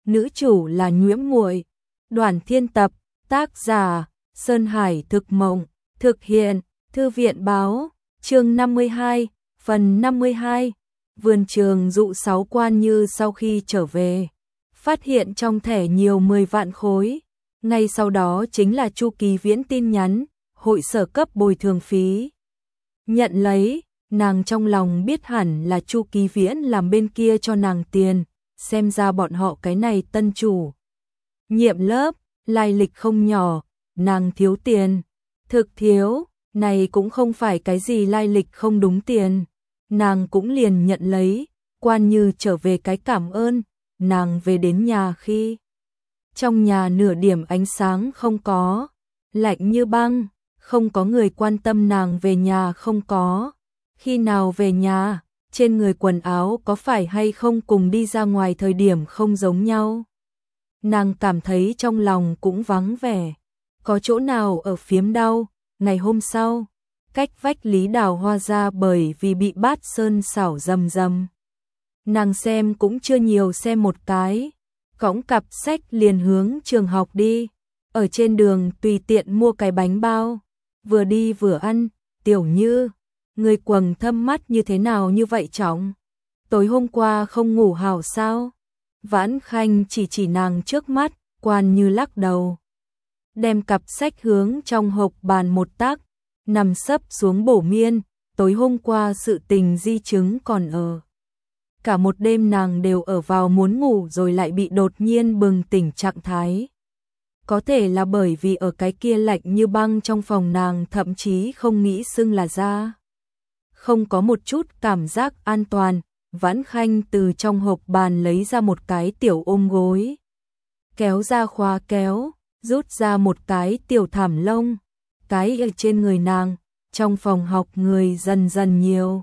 nữ chủ là Nhiễm Muội. Đoàn Thiên tập, tác giả Sơn Hải Thực Mộng, thực hiện Thư viện báo, chương 52, phần 52. Vườn trường dụ 6 Quan Như sau khi trở về, phát hiện trong thẻ nhiều 10 vạn khối. Ngay sau đó chính là Chu Kỳ Viễn tin nhắn, hội sở cấp bồi thường phí. Nhận lấy, nàng trong lòng biết hẳn là Chu Kỳ Viễn làm bên kia cho nàng tiền, xem ra bọn họ cái này tân chủ nhiệm lớp, lai lịch không nhỏ, nàng thiếu tiền, thực thiếu, này cũng không phải cái gì lai lịch không đúng tiền, nàng cũng liền nhận lấy. Quan Như trở về cái cảm ơn, nàng về đến nhà khi trong nhà nửa điểm ánh sáng không có, lạnh như băng, không có người quan tâm nàng về nhà không có. Khi nào về nhà, trên người quần áo có phải hay không cùng đi ra ngoài thời điểm không giống nhau. Nàng cảm thấy trong lòng cũng vắng vẻ, có chỗ nào ở phiếm đau. Ngày hôm sau, cách vách Lý Đào Hoa ra bởi vì bị Bát Sơn xảo rầm rầm. Nàng xem cũng chưa nhiều xem một cái, cõng cặp sách liền hướng trường học đi. Ở trên đường tùy tiện mua cái bánh bao, vừa đi vừa ăn. Tiểu Như, người quầng thâm mắt như thế nào như vậy trọng? Tối hôm qua không ngủ hảo sao? Vãn Khanh chỉ nàng trước mắt. Quan Như lắc đầu, đem cặp sách hướng trong hộp bàn một tác, nằm sấp xuống bổ miên. Tối hôm qua sự tình di chứng còn ở. Cả một đêm nàng đều ở vào muốn ngủ rồi lại bị đột nhiên bừng tỉnh trạng thái. Có thể là bởi vì ở cái kia lạnh như băng trong phòng nàng thậm chí không nghĩ xưng là ra. Không có một chút cảm giác an toàn. Vãn Khanh từ trong hộp bàn lấy ra một cái tiểu ôm gối, kéo ra khóa kéo, rút ra một cái tiểu thảm lông, cái ở trên người nàng. Trong phòng học người dần dần nhiều,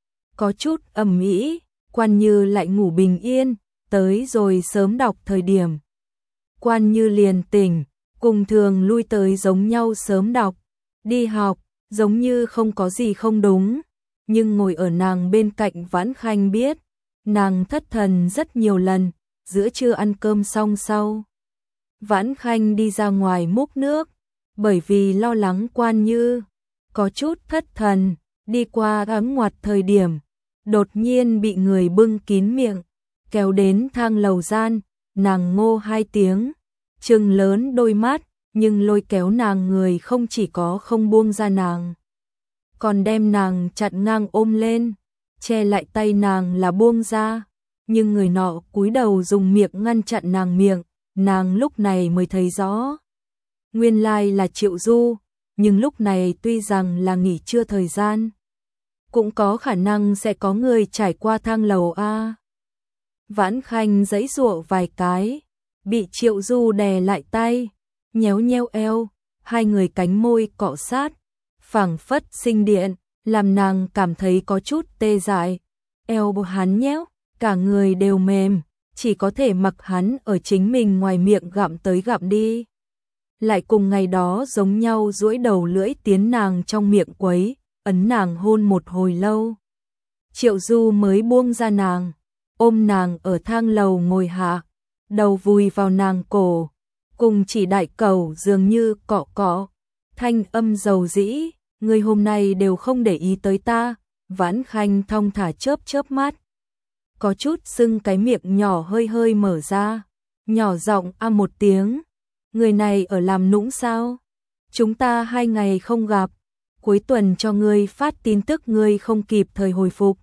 có chút ầm ĩ. Quan Như lại ngủ bình yên, tới rồi sớm đọc thời điểm, Quan Như liền tỉnh, cùng thường lui tới giống nhau sớm đọc, đi học, giống như không có gì không đúng. Nhưng ngồi ở nàng bên cạnh Vãn Khanh biết, nàng thất thần rất nhiều lần. Giữa trưa ăn cơm xong sau, Vãn Khanh đi ra ngoài múc nước, bởi vì lo lắng Quan Như có chút thất thần, đi qua ấm ngoặt thời điểm, đột nhiên bị người bưng kín miệng, kéo đến thang lầu gian. Nàng ngô hai tiếng, trừng lớn đôi mắt, nhưng lôi kéo nàng người không chỉ có không buông ra nàng, còn đem nàng chặn ngang ôm lên, che lại tay nàng là buông ra. Nhưng người nọ cúi đầu dùng miệng ngăn chặn nàng miệng. Nàng lúc này mới thấy rõ, nguyên lai là Triệu Du. Nhưng lúc này tuy rằng là nghỉ trưa thời gian, cũng có khả năng sẽ có người trải qua thang lầu a. Vãn Khanh giãy giụa vài cái, bị Triệu Du đè lại tay, nhéo nhéo eo, hai người cánh môi cọ sát, phảng phất sinh điện, làm nàng cảm thấy có chút tê dại. Eo của hắn nhéo, cả người đều mềm, chỉ có thể mặc hắn ở chính mình ngoài miệng gặm tới gặm đi. Lại cùng ngày đó giống nhau duỗi đầu lưỡi tiến nàng trong miệng quấy, ấn nàng hôn một hồi lâu. Triệu Du mới buông ra nàng, ôm nàng ở thang lầu ngồi hạ, đầu vùi vào nàng cổ, cùng chỉ đại cầu dường như cọ cọ, thanh âm dầu dĩ, người hôm nay đều không để ý tới ta. Vãn Khanh thong thả chớp chớp mắt, có chút sưng cái miệng nhỏ hơi hơi mở ra, nhỏ giọng a một tiếng, người này ở làm nũng sao? Chúng ta 2 ngày không gặp, cuối tuần cho ngươi phát tin tức ngươi không kịp thời hồi phục,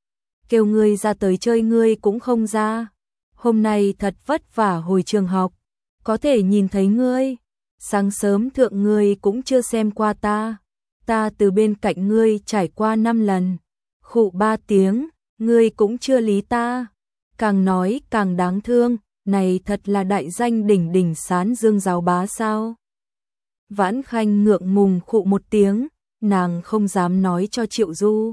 kêu ngươi ra tới chơi ngươi cũng không ra. Hôm nay thật vất vả hồi trường học, có thể nhìn thấy ngươi, sáng sớm thượng ngươi cũng chưa xem qua ta. Ta từ bên cạnh ngươi trải qua 5 lần, khụ 3 tiếng, ngươi cũng chưa lý ta. Càng nói càng đáng thương, này thật là đại danh đỉnh đỉnh Sán Dương giáo bá sao? Vãn Khanh ngượng ngùng khụ một tiếng, nàng không dám nói cho Triệu Du.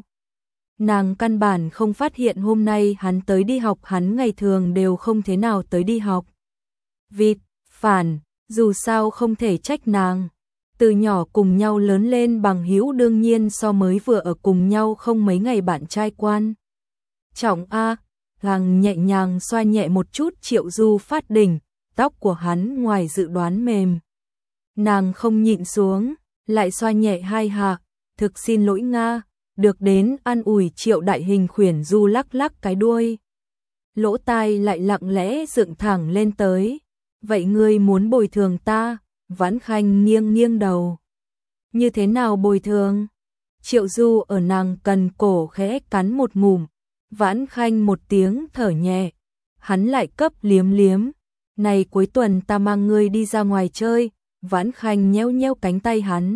Nàng căn bản không phát hiện hôm nay hắn tới đi học, hắn ngày thường đều không thế nào tới đi học. Vịt, phản, dù sao không thể trách nàng. Từ nhỏ cùng nhau lớn lên bằng hữu đương nhiên so mới vừa ở cùng nhau không mấy ngày bạn trai quan trọng a. Gàng nhẹ nhàng xoa nhẹ một chút Triệu Du phát đỉnh, tóc của hắn ngoài dự đoán mềm. Nàng không nhịn xuống, lại xoa nhẹ hai hạ, thực xin lỗi Nga, được đến an ủi Triệu Đại Hình khuyển Du lắc lắc cái đuôi. Lỗ tai lại lặng lẽ dựng thẳng lên tới. Vậy ngươi muốn bồi thường ta? Vãn Khanh nghiêng nghiêng đầu. Như thế nào bồi thường? Triệu Du ở nàng cần cổ khẽ cắn một ngụm. Vãn Khanh một tiếng thở nhẹ. Hắn lại cấp liếm liếm. Này cuối tuần ta mang ngươi đi ra ngoài chơi. Vãn Khanh nheo nheo cánh tay hắn.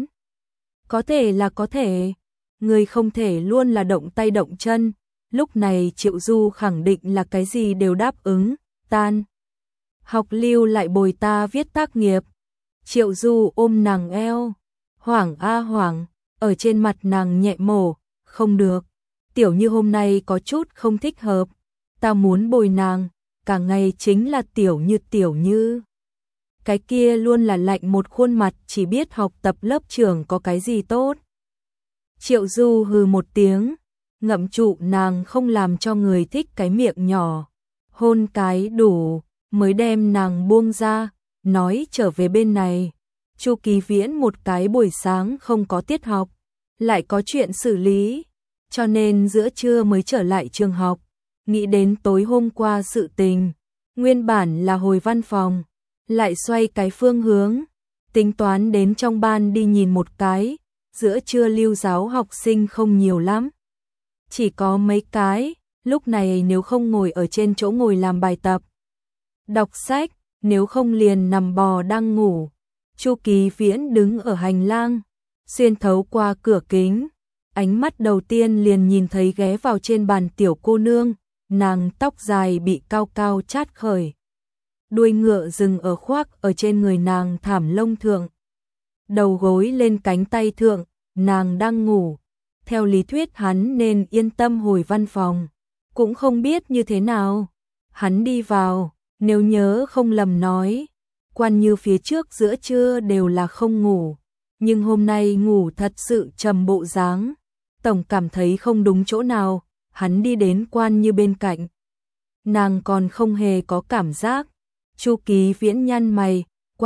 Có thể là có thể. Ngươi không thể luôn là động tay động chân. Lúc này Triệu Du khẳng định là cái gì đều đáp ứng. Tan học lưu lại bồi ta viết tác nghiệp. Triệu Du ôm nàng eo. Hoảng a hoảng. Ở trên mặt nàng nhẹ mổ. Không được. Tiểu Như hôm nay có chút không thích hợp. Ta muốn bồi nàng. Cả ngày chính là Tiểu Như. Cái kia luôn là lạnh một khuôn mặt, chỉ biết học tập lớp trưởng có cái gì tốt. Triệu Du hừ một tiếng, ngậm trụ nàng không làm cho người thích cái miệng nhỏ. Hôn cái đủ, mới đem nàng buông ra, nói trở về bên này. Chu Kỳ Viễn một cái buổi sáng không có tiết học, lại có chuyện xử lý, cho nên giữa trưa mới trở lại trường học. Nghĩ đến tối hôm qua sự tình, nguyên bản là hồi văn phòng, lại xoay cái phương hướng, tính toán đến trong ban đi nhìn một cái. Giữa trưa lưu giáo học sinh không nhiều lắm, chỉ có mấy cái. Lúc này nếu không ngồi ở trên chỗ ngồi làm bài tập, đọc sách, nếu không liền nằm bò đang ngủ. Chu Kỳ Viễn đứng ở hành lang, xuyên thấu qua cửa kính, ánh mắt đầu tiên liền nhìn thấy ghé vào trên bàn tiểu cô nương. Nàng tóc dài bị cao cao chát khởi, đuôi ngựa dừng ở khoác ở trên người nàng thảm lông thượng, đầu gối lên cánh tay thượng. Nàng đang ngủ, theo lý thuyết hắn nên yên tâm hồi văn phòng, cũng không biết như thế nào. Hắn đi vào, nếu nhớ không lầm nói, Quan Như phía trước giữa trưa đều là không ngủ, nhưng hôm nay ngủ thật sự trầm bộ dáng, tổng cảm thấy không đúng chỗ nào. Hắn đi đến Quan Như bên cạnh, nàng còn không hề có cảm giác. Chu Kỳ Viễn nhăn mày,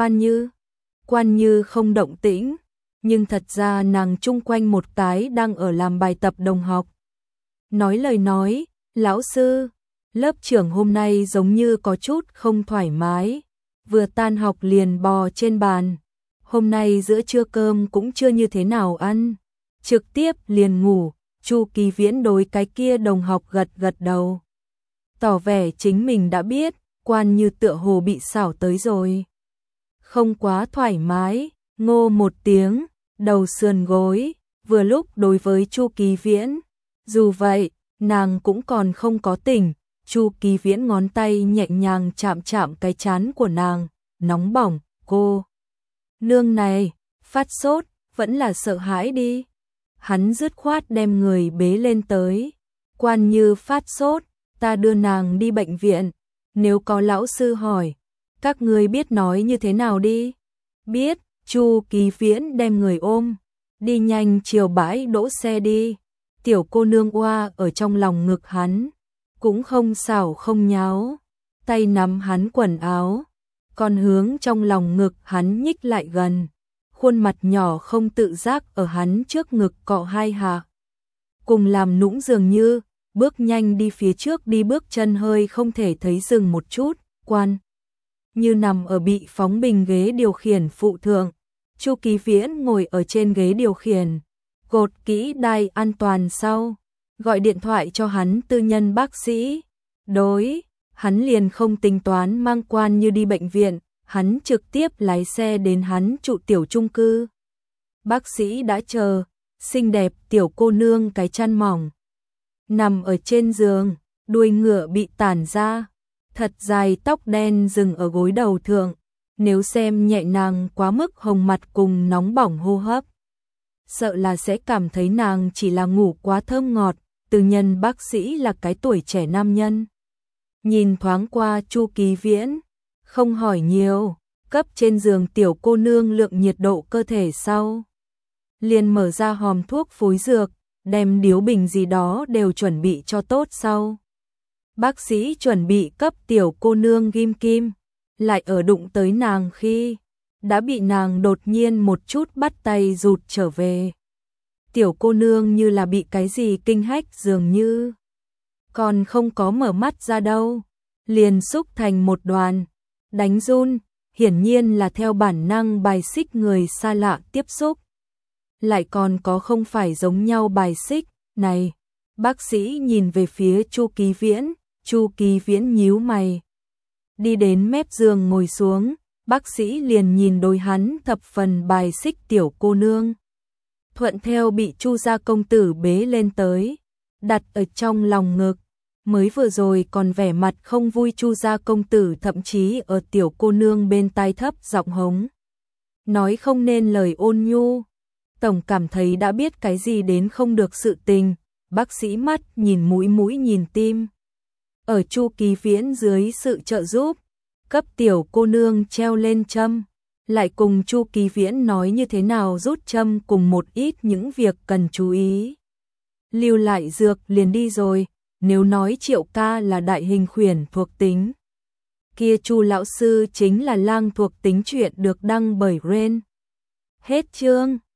Quan Như không động tĩnh, nhưng thật ra nàng chung quanh một cái đang ở làm bài tập đồng học. Nói lời nói, lão sư, lớp trưởng hôm nay giống như có chút không thoải mái, vừa tan học liền bò trên bàn. Hôm nay giữa trưa cơm cũng chưa như thế nào ăn, trực tiếp liền ngủ. Chu Kỳ Viễn đối cái kia đồng học gật gật đầu, tỏ vẻ chính mình đã biết. Quan Như tựa hồ bị xảo tới rồi, không quá thoải mái, ngô một tiếng, đầu sườn gối, vừa lúc đối với Chu Kỳ Viễn. Dù vậy, nàng cũng còn không có tỉnh. Chu Kỳ Viễn ngón tay nhẹ nhàng chạm chạm cái trán của nàng, nóng bỏng. Cô nương này, phát sốt, vẫn là sợ hãi đi. Hắn dứt khoát đem người bế lên tới. Quan Như phát sốt, ta đưa nàng đi bệnh viện. Nếu có lão sư hỏi, các ngươi biết nói như thế nào đi? Biết. Chu Kỳ Viễn đem người ôm, đi nhanh chiều bãi đỗ xe đi. Tiểu cô nương oa ở trong lòng ngực hắn, cũng không xảo không nháo, tay nắm hắn quần áo, còn hướng trong lòng ngực hắn nhích lại gần, khuôn mặt nhỏ không tự giác ở hắn trước ngực cọ hai hạ. Cùng làm nũng dường như, bước nhanh đi phía trước đi, bước chân hơi không thể thấy dừng một chút. Quan Như nằm ở bị phóng bình ghế điều khiển phụ thượng, Chu Kỳ Viễn ngồi ở trên ghế điều khiển, gột kỹ đai an toàn sau, gọi điện thoại cho hắn tư nhân bác sĩ. Hắn liền không tính toán mang Quan Như đi bệnh viện, hắn trực tiếp lái xe đến hắn trụ tiểu chung cư. Bác sĩ đã chờ, xinh đẹp tiểu cô nương cái chăn mỏng, nằm ở trên giường, đuôi ngựa bị tản ra, thật dài tóc đen dừng ở gối đầu thượng. Nếu xem nhẹ nàng quá mức hồng mặt cùng nóng bỏng hô hấp, sợ là sẽ cảm thấy nàng chỉ là ngủ quá thơm ngọt. Tư nhân bác sĩ là cái tuổi trẻ nam nhân, nhìn thoáng qua Chu Kỳ Viễn, không hỏi nhiều, cấp trên giường tiểu cô nương lượng nhiệt độ cơ thể sau, liền mở ra hòm thuốc phối dược, đem điếu bình gì đó đều chuẩn bị cho tốt sau. Bác sĩ chuẩn bị cấp tiểu cô nương ghim kim, lại ở đụng tới nàng khi đã bị nàng đột nhiên một chút bắt tay rụt trở về. Tiểu cô nương như là bị cái gì kinh hách dường như, còn không có mở mắt ra đâu, liền xúc thành một đoàn, đánh run, hiển nhiên là theo bản năng bài xích người xa lạ tiếp xúc. Lại còn có không phải giống nhau bài xích, này, bác sĩ nhìn về phía Chu Kỳ Viễn nhíu mày. Đi đến mép giường ngồi xuống, bác sĩ liền nhìn đôi hắn thập phần bài xích tiểu cô nương. Thuận theo bị Chu gia công tử bế lên tới, đặt ở trong lòng ngực. Mới vừa rồi còn vẻ mặt không vui Chu gia công tử thậm chí ở tiểu cô nương bên tai thấp giọng hống. Nói không nên lời ôn nhu. Tổng cảm thấy đã biết cái gì đến không được sự tình, bác sĩ mắt nhìn mũi nhìn tim. Ở Chu Kỳ Viễn dưới sự trợ giúp, cấp tiểu cô nương treo lên châm, lại cùng Chu Kỳ Viễn nói như thế nào rút châm cùng một ít những việc cần chú ý. Lưu lại dược liền đi rồi, nếu nói Triệu ca là đại hình khuyển thuộc tính, kia Chu lão sư chính là lang thuộc tính. Chuyện được đăng bởi Ren. Hết chương.